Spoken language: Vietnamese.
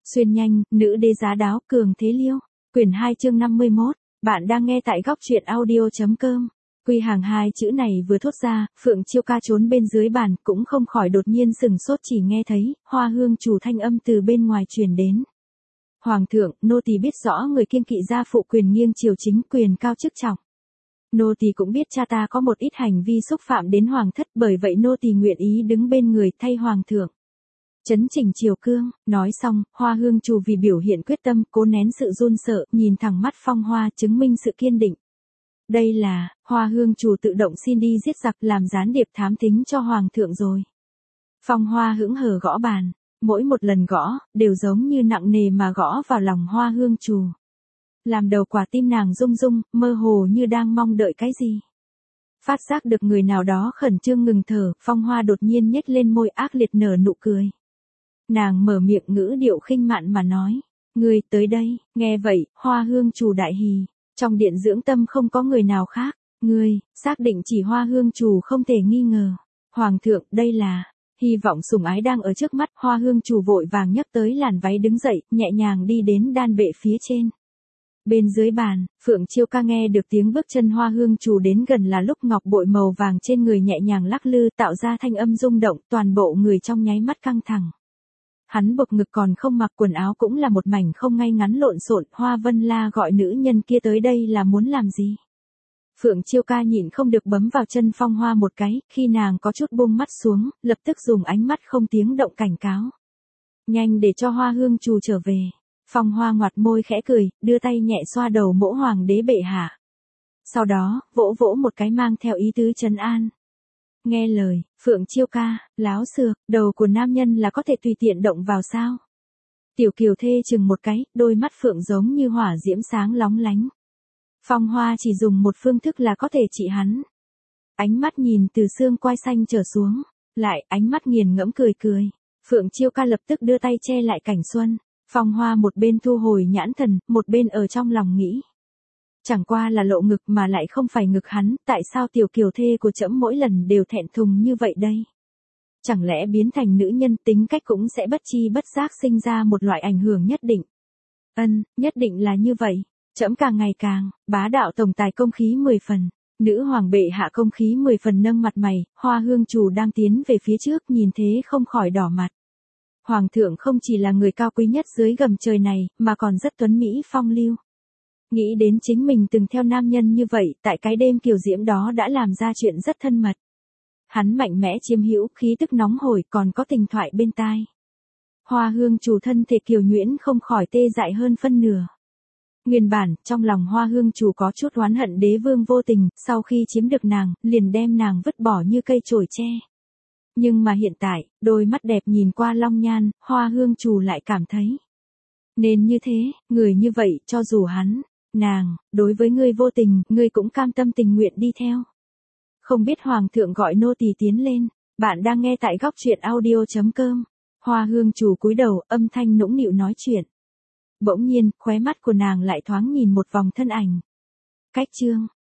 Xuyên nhanh, nữ đế giá đáo, cường thế liêu. Quyển 2 chương 51. Bạn đang nghe tại góc truyện audio.com. Quy hàng hai chữ này vừa thốt ra, Phượng Chiêu Ca trốn bên dưới bàn, cũng không khỏi đột nhiên sừng sốt, chỉ nghe thấy Hoa Hương chủ thanh âm từ bên ngoài truyền đến. Hoàng thượng, nô tỳ biết rõ người kiêng kỵ gia phụ quyền nghiêng triều chính, quyền cao chức trọng. Nô tỳ cũng biết cha ta có một ít hành vi xúc phạm đến hoàng thất, bởi vậy nô tỳ nguyện ý đứng bên người thay hoàng thượng chấn chỉnh triều cương. Nói xong, Hoa Hương chủ vì biểu hiện quyết tâm, cố nén sự run sợ, nhìn thẳng mắt Phong Hoa, chứng minh sự kiên định. Đây là, Hoa Hương chủ tự động xin đi giết giặc, làm gián điệp thám thính cho hoàng thượng rồi. Phong Hoa hững hờ gõ bàn, mỗi một lần gõ, đều giống như nặng nề mà gõ vào lòng Hoa Hương chủ. Làm đầu quả tim nàng rung rung, mơ hồ như đang mong đợi cái gì. Phát giác được người nào đó khẩn trương ngừng thở, Phong Hoa đột nhiên nhếch lên môi ác liệt nở nụ cười. Nàng mở miệng ngữ điệu khinh mạn mà nói, ngươi tới đây. Nghe vậy, Hoa Hương chủ đại hỉ. Trong điện dưỡng tâm không có người nào khác. Ngươi, xác định chỉ Hoa Hương chủ không thể nghi ngờ. Hoàng thượng, đây là, hy vọng sủng ái đang ở trước mắt. Hoa Hương chủ vội vàng nhấc tới làn váy đứng dậy, nhẹ nhàng đi đến đan bệ phía trên. Bên dưới bàn, Phượng Chiêu Ca nghe được tiếng bước chân Hoa Hương chủ đến gần là lúc ngọc bội màu vàng trên người nhẹ nhàng lắc lư, tạo ra thanh âm rung động, toàn bộ người trong nháy mắt căng thẳng. Hắn buộc ngực còn không mặc quần áo, cũng là một mảnh không ngay ngắn lộn xộn. Hoa Vân La gọi nữ nhân kia tới đây là muốn làm gì? Phượng Chiêu Ca nhịn không được bấm vào chân Phong Hoa một cái, khi nàng có chút buông mắt xuống, lập tức dùng ánh mắt không tiếng động cảnh cáo. Nhanh để cho Hoa Hương chủ trở về. Phong Hoa ngoặt môi khẽ cười, đưa tay nhẹ xoa đầu mỗ hoàng đế bệ hạ. Sau đó, vỗ vỗ một cái mang theo ý tứ trấn an. Nghe lời, Phượng Chiêu Ca, láo xược, đầu của nam nhân là có thể tùy tiện động vào sao? Tiểu Kiều Thê chừng một cái, đôi mắt Phượng giống như hỏa diễm sáng lóng lánh. Phong Hoa chỉ dùng một phương thức là có thể trị hắn. Ánh mắt nhìn từ xương quai xanh trở xuống, lại ánh mắt nghiền ngẫm cười cười. Phượng Chiêu Ca lập tức đưa tay che lại cảnh xuân. Phong Hoa một bên thu hồi nhãn thần, một bên ở trong lòng nghĩ. Chẳng qua là lộ ngực mà lại không phải ngực hắn, tại sao Tiểu Kiều Thê của trẫm mỗi lần đều thẹn thùng như vậy đây? Chẳng lẽ biến thành nữ nhân tính cách cũng sẽ bất chi bất giác sinh ra một loại ảnh hưởng nhất định? Nhất định là như vậy. Trẫm càng ngày càng, bá đạo tổng tài công khí 10 phần. Nữ hoàng bệ hạ công khí 10 phần nâng mặt mày, Hoa Hương chủ đang tiến về phía trước nhìn thế không khỏi đỏ mặt. Hoàng thượng không chỉ là người cao quý nhất dưới gầm trời này, mà còn rất tuấn mỹ phong lưu. Nghĩ đến chính mình từng theo nam nhân như vậy, tại cái đêm kiều diễm đó đã làm ra chuyện rất thân mật. Hắn mạnh mẽ chiếm hữu, khí tức nóng hổi, còn có tình thoại bên tai. Hoa Hương chủ thân thể kiều nhuyễn không khỏi tê dại hơn phân nửa. Nguyên bản, trong lòng Hoa Hương chủ có chút oán hận đế vương vô tình, sau khi chiếm được nàng, liền đem nàng vứt bỏ như cây chổi tre. Nhưng mà hiện tại, đôi mắt đẹp nhìn qua long nhan, Hoa Hương chủ lại cảm thấy. Nên như thế, người như vậy, cho dù hắn, nàng, đối với ngươi vô tình, ngươi cũng cam tâm tình nguyện đi theo. Không biết hoàng thượng gọi nô tỳ tiến lên. Bạn đang nghe tại góc truyện audio.com. Hoa Hương chủ cúi đầu, âm thanh nũng nịu nói chuyện. Bỗng nhiên, khóe mắt của nàng lại thoáng nhìn một vòng thân ảnh. Cách chương,